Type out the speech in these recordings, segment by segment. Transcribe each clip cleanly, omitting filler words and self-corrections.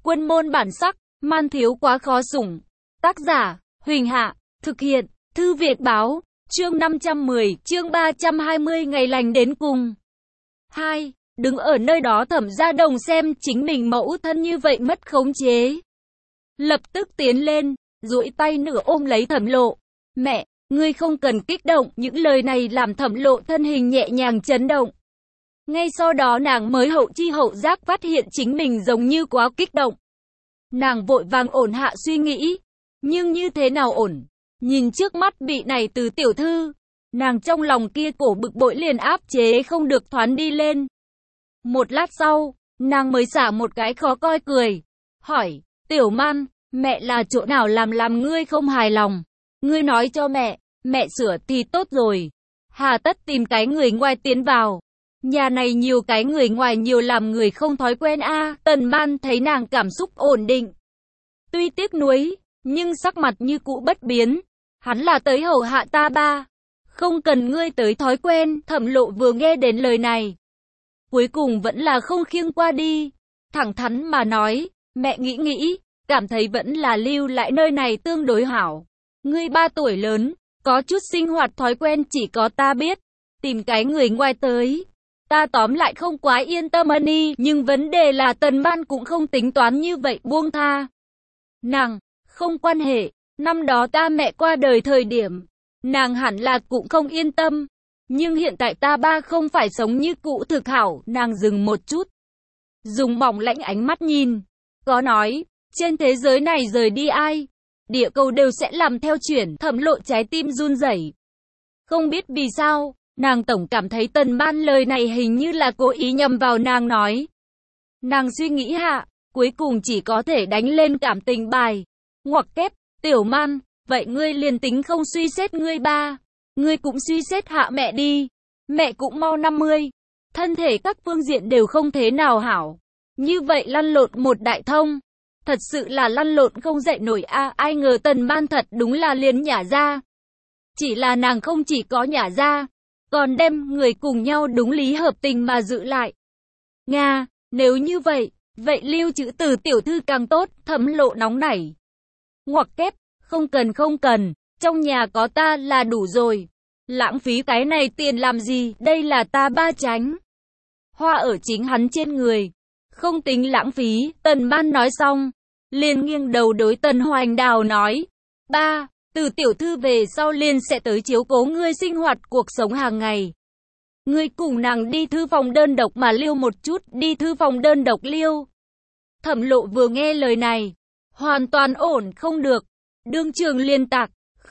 Quân môn bản sắc, man thiếu quá khó sủng. Tác giả, Huỳnh Hạ, thực hiện, Thư Viện Báo, chương 510, chương 320 ngày lành đến cùng. 2. Đứng ở nơi đó Thẩm Gia Đồng xem chính mình mẫu thân như vậy mất khống chế. Lập tức tiến lên, duỗi tay nửa ôm lấy Thẩm Lộ. Mẹ, ngươi không cần kích động, những lời này làm Thẩm Lộ thân hình nhẹ nhàng chấn động. Ngay sau đó nàng mới hậu chi hậu giác phát hiện chính mình giống như quá kích động. Nàng vội vàng ổn hạ suy nghĩ. Nhưng như thế nào ổn? Nhìn trước mắt bị này từ tiểu thư. Nàng trong lòng kia cổ bực bội liền áp chế không được thoán đi lên. Một lát sau, nàng mới xả một cái khó coi cười. Hỏi, Tiểu Man, mẹ là chỗ nào làm ngươi không hài lòng? Ngươi nói cho mẹ sửa thì tốt rồi. Hà tất tìm cái người ngoài tiến vào. Nhà này nhiều cái người ngoài nhiều làm người không thói quen a. Tần Man thấy nàng cảm xúc ổn định. Tuy tiếc nuối, nhưng sắc mặt như cũ bất biến. Hắn là tới hầu hạ ta ba. Không cần ngươi tới thói quen. Thẩm Lộ vừa nghe đến lời này. Cuối cùng vẫn là không khiêng qua đi. Thẳng thắn mà nói, mẹ nghĩ, cảm thấy vẫn là lưu lại nơi này tương đối hảo. Ngươi 3 tuổi lớn, có chút sinh hoạt thói quen chỉ có ta biết. Tìm cái người ngoài tới. Ta tóm lại không quá yên tâm đi, nhưng vấn đề là Tần Man cũng không tính toán như vậy buông tha. Nàng, không quan hệ, năm đó ta mẹ qua đời thời điểm, nàng hẳn là cũng không yên tâm. Nhưng hiện tại ta ba không phải sống như cũ thực hảo, nàng dừng một chút. Dùng bỏng lãnh ánh mắt nhìn, có nói, trên thế giới này rời đi ai, địa cầu đều sẽ làm theo chuyển. Thẩm Lộ trái tim run rẩy. Không biết vì sao, nàng tổng cảm thấy Tần Man lời này hình như là cố ý nhằm vào nàng nói. Nàng suy nghĩ hạ, cuối cùng chỉ có thể đánh lên cảm tình bài. Ngoặc kép, Tiểu Man, vậy ngươi liền tính không suy xét ngươi ba. Ngươi cũng suy xét hạ mẹ đi. Mẹ cũng mau 50. Thân thể các phương diện đều không thế nào hảo. Như vậy lăn lộn một đại thông. Thật sự là lăn lộn không dậy nổi a. Ai ngờ Tần Man thật đúng là liền nhả ra. Chỉ là nàng không chỉ có nhả ra, còn đem người cùng nhau đúng lý hợp tình mà giữ lại. Nga, nếu như vậy lưu trữ từ tiểu thư càng tốt. Thẩm Lộ nóng nảy. Ngoặc kép, không cần, trong nhà có ta là đủ rồi. Lãng phí cái này tiền làm gì, đây là ta ba tránh. Hoa ở chính hắn trên người. Không tính lãng phí. Tần Man nói xong, liền nghiêng đầu đối Tần Hoành Đào nói. Ba, từ tiểu thư về sau liền sẽ tới chiếu cố ngươi sinh hoạt cuộc sống hàng ngày. Ngươi cùng nàng đi thư phòng đơn độc mà liêu một chút, đi thư phòng đơn độc liêu. Thẩm Lộ vừa nghe lời này, hoàn toàn ổn không được. Đương trường liên tạc,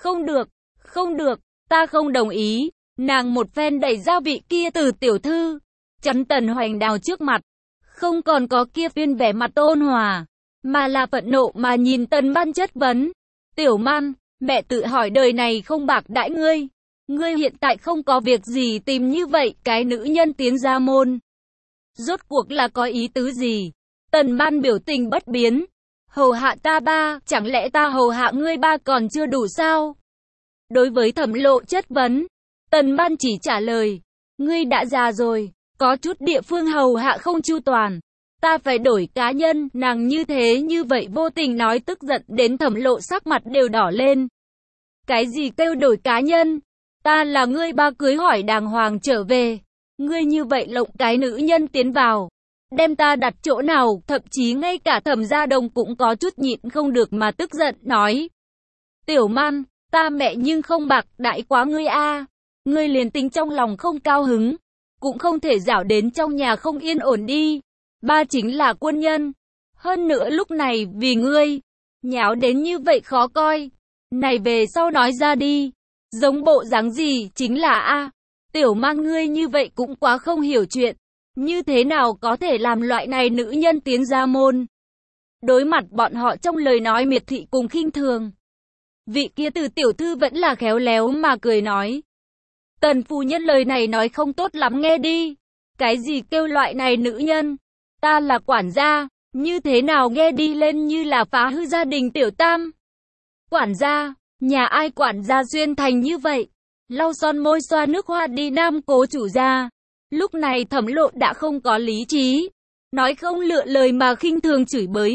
không được, ta không đồng ý. Nàng một phen đẩy ra vị kia từ tiểu thư, chắn Tần Hoành Đào trước mặt. Không còn có kia phiên vẻ mặt ôn hòa, mà là phẫn nộ mà nhìn Tần Man chất vấn. Tiểu Man, mẹ tự hỏi đời này không bạc đãi ngươi. Ngươi hiện tại không có việc gì tìm như vậy cái nữ nhân tiến ra môn. Rốt cuộc là có ý tứ gì? Tần Man biểu tình bất biến. Hầu hạ ta ba, chẳng lẽ ta hầu hạ ngươi ba còn chưa đủ sao? Đối với Thẩm Lộ chất vấn, Tần Man chỉ trả lời, ngươi đã già rồi, có chút địa phương hầu hạ không chu toàn, ta phải đổi cá nhân. Nàng như thế như vậy vô tình nói tức giận đến Thẩm Lộ sắc mặt đều đỏ lên. Cái gì kêu đổi cá nhân? Ta là ngươi ba cưới hỏi đàng hoàng trở về, ngươi như vậy lộng cái nữ nhân tiến vào, đem ta đặt chỗ nào? Thậm chí ngay cả Thẩm Gia Đồng cũng có chút nhịn không được mà tức giận nói. Tiểu Man, ta mẹ nhưng không bạc đãi quá ngươi a. Ngươi liền tính trong lòng không cao hứng, cũng không thể giảo đến trong nhà không yên ổn đi. Ba chính là quân nhân. Hơn nữa lúc này vì ngươi, nháo đến như vậy khó coi. Này về sau nói ra đi. Giống bộ dáng gì chính là a. Tiểu Man ngươi như vậy cũng quá không hiểu chuyện. Như thế nào có thể làm loại này nữ nhân tiến ra môn? Đối mặt bọn họ trong lời nói miệt thị cùng khinh thường, vị kia từ tiểu thư vẫn là khéo léo mà cười nói. Tần phu nhân lời này nói không tốt lắm nghe đi. Cái gì kêu loại này nữ nhân? Ta là quản gia, như thế nào nghe đi lên như là phá hư gia đình tiểu tam? Quản gia, nhà ai quản gia xuyên thành như vậy? Lau son môi xoa nước hoa đi nam cố chủ gia. Lúc này Thẩm Lộ đã không có lý trí, nói không lựa lời mà khinh thường chửi bới.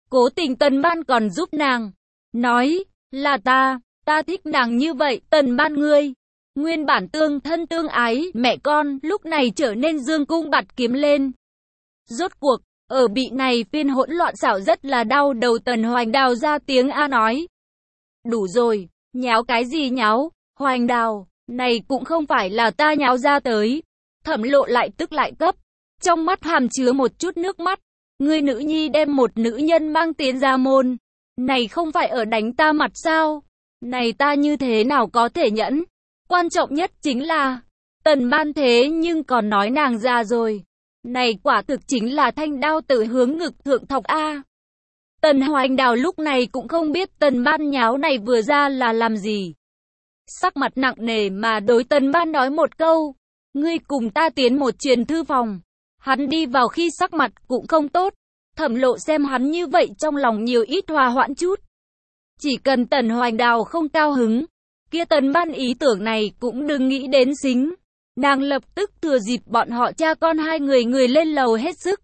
Cố tình Tần Ban còn giúp nàng. Nói, là ta thích nàng như vậy. Tần Ban ngươi, nguyên bản tương thân tương ái, mẹ con, lúc này trở nên dương cung bạt kiếm lên. Rốt cuộc, ở bị này phiên hỗn loạn xảo rất là đau đầu. Tần Hoành Đào ra tiếng A nói. Đủ rồi, nháo cái gì nháo, Hoành Đào, này cũng không phải là ta nháo ra tới. Thẩm Lộ lại tức lại cấp, trong mắt hàm chứa một chút nước mắt. Ngươi nữ nhi đem một nữ nhân mang tiến ra môn, này không phải ở đánh ta mặt sao? Này ta như thế nào có thể nhẫn? Quan trọng nhất chính là, Tần Ban thế nhưng còn nói nàng già rồi. Này quả thực chính là thanh đao tự hướng ngực thượng thọc A. Tần Hoành Đào lúc này cũng không biết Tần Ban nháo này vừa ra là làm gì. Sắc mặt nặng nề mà đối Tần Ban nói một câu. Ngươi cùng ta tiến một truyền thư phòng. Hắn đi vào khi sắc mặt cũng không tốt. Thẩm Lộ xem hắn như vậy trong lòng nhiều ít hòa hoãn chút. Chỉ cần Tần Hoành Đào không cao hứng, kia Tần Ban ý tưởng này cũng đừng nghĩ đến xính. Nàng lập tức thừa dịp bọn họ cha con hai người lên lầu hết sức.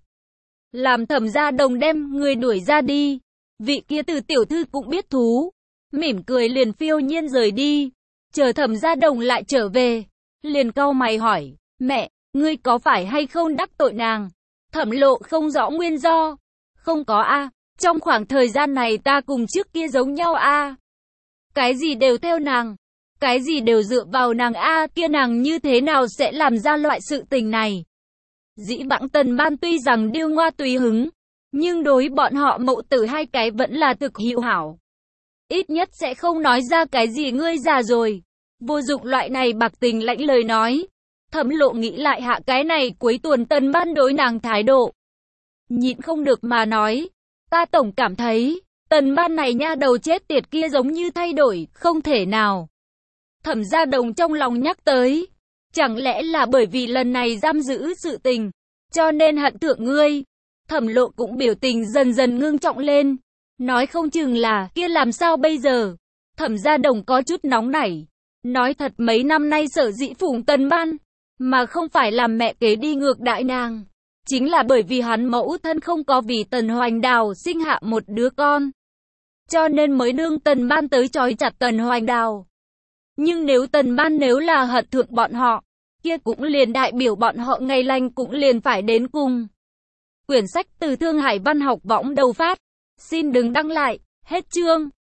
Làm Thẩm Gia Đồng đem người đuổi ra đi. Vị kia từ tiểu thư cũng biết thú. Mỉm cười liền phiêu nhiên rời đi. Chờ Thẩm Gia Đồng lại trở về. Liền cau mày hỏi, mẹ, ngươi có phải hay không đắc tội nàng? Thẩm Lộ không rõ nguyên do. Không có a, trong khoảng thời gian này ta cùng trước kia giống nhau a. Cái gì đều theo nàng, cái gì đều dựa vào nàng a, kia nàng như thế nào sẽ làm ra loại sự tình này? Dĩ vãng Tần Ban tuy rằng điêu ngoa tùy hứng, nhưng đối bọn họ mẫu tử hai cái vẫn là thực hữu hảo. Ít nhất sẽ không nói ra cái gì ngươi già rồi. Vô dụng loại này bạc tình lãnh lời nói. Thẩm Lộ nghĩ lại hạ cái này cuối tuần Tần Ban đối nàng thái độ. Nhịn không được mà nói. Ta tổng cảm thấy, Tần Ban này nha đầu chết tiệt kia giống như thay đổi, không thể nào. Thẩm Gia Đồng trong lòng nhắc tới. Chẳng lẽ là bởi vì lần này giam giữ sự tình, cho nên hận thượng ngươi. Thẩm Lộ cũng biểu tình dần dần ngưng trọng lên. Nói không chừng là, kia làm sao bây giờ? Thẩm Gia Đồng có chút nóng nảy. Nói thật mấy năm nay sở dĩ phụng Tần Ban, mà không phải làm mẹ kế đi ngược đại nàng. Chính là bởi vì hắn mẫu thân không có vì Tần Hoành Đào sinh hạ một đứa con. Cho nên mới đương Tần Ban tới trói chặt Tần Hoành Đào. Nhưng nếu Tần Ban nếu là hận thượng bọn họ, kia cũng liền đại biểu bọn họ ngày lành cũng liền phải đến cùng. Quyển sách từ Thương Hải Văn học võng đầu phát. Xin đừng đăng lại. Hết chương.